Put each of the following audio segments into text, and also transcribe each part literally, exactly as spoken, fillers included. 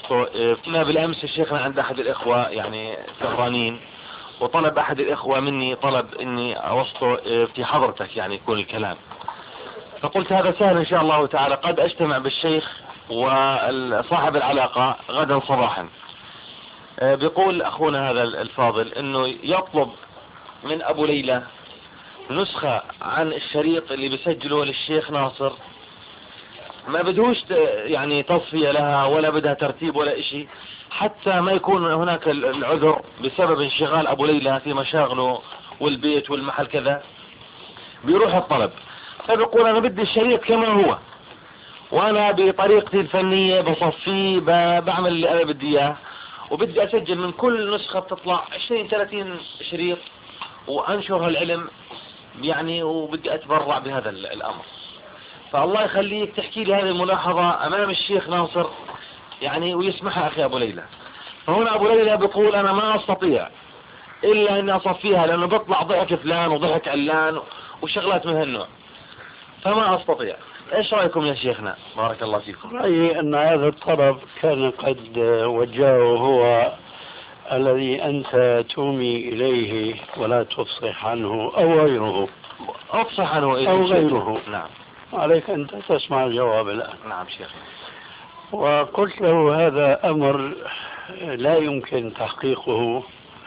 وسطه. كنا بالأمس شيخنا عند أحد الإخوة يعني سهرانين، وطلب أحد الإخوة مني طلب إني أوسطه في حضرتك يعني يكون الكلام، فقلت هذا سهل إن شاء الله تعالى، قد أجتمع بالشيخ وصاحب العلاقة غدا صباحا. بيقول أخونا هذا الفاضل إنه يطلب من أبو ليلى نسخة عن الشريط اللي بسجله للشيخ ناصر، ما بدهوش يعني تصفية لها ولا بدها ترتيب ولا اشي، حتى ما يكون هناك العذر بسبب انشغال ابو ليلى في مشاغله والبيت والمحل كذا، بيروح الطلب. فبيقول انا بدي الشريط كما هو، وانا بطريقتي الفنية بصفيه بعمل اللي انا بدي اياه، وبدي اسجل من كل نسخة بتطلع عشرين ثلاثين شريط وانشر هالعلم يعني، وبدي اتبرع بهذا الامر. فالله يخليك تحكي لي هذه الملاحظة امام الشيخ ناصر يعني ويسمحها اخي ابو ليلى. فهنا ابو ليلى بيقول انا ما استطيع الا اني اصفيها لانه بيطلع ضحك فلان وضحك علان وشغلات من هالنوع، فما استطيع. ايش رايكم يا شيخنا؟ بارك الله فيكم. رايي ان هذا الطلب كان قد وجهه هو الذي انت تومي اليه ولا تفصح عنه او غيره. افصح عنه إيه او غيره. نعم. عليك أن تسمع الجواب الآن. نعم شيخ. وقلت له هذا أمر لا يمكن تحقيقه،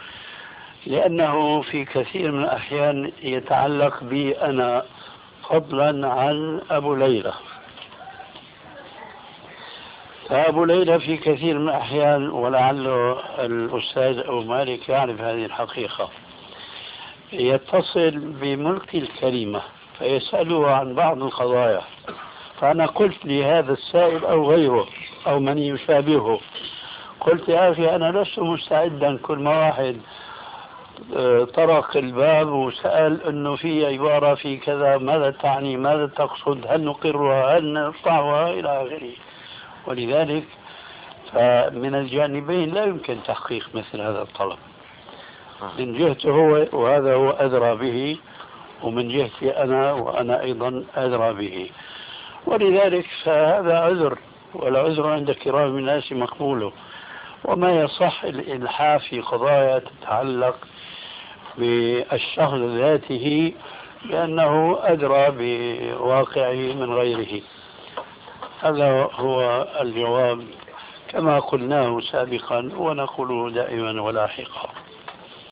لأنه في كثير من الأحيان يتعلق بي أنا فضلا عن أبو ليلى. فأبو ليلى في كثير من الأحيان، ولعله الأستاذ أبو مالك يعرف هذه الحقيقة، يتصل بملك الكلمة فيسأله عن بعض القضايا، فأنا قلت لهذا السائل أو غيره أو من يشابهه، قلت يا أخي أنا لست مستعدا كل ما واحد طرق الباب وسأل أنه في عبارة في كذا ماذا تعني ماذا تقصد هل نقرها هل نرفعها إلى آخره. ولذلك فمن الجانبين لا يمكن تحقيق مثل هذا الطلب من جهته هو، وهذا هو أدرى به، ومن جهتي أنا وأنا أيضا أدرى به. ولذلك فهذا عذر، والعذر عند كرام الناس مقبول. وما يصح الإلحاف في قضايا تتعلق بالشخص ذاته لأنه أدرى بواقعه من غيره. هذا هو الجواب كما قلناه سابقا ونقوله دائما ولاحقا.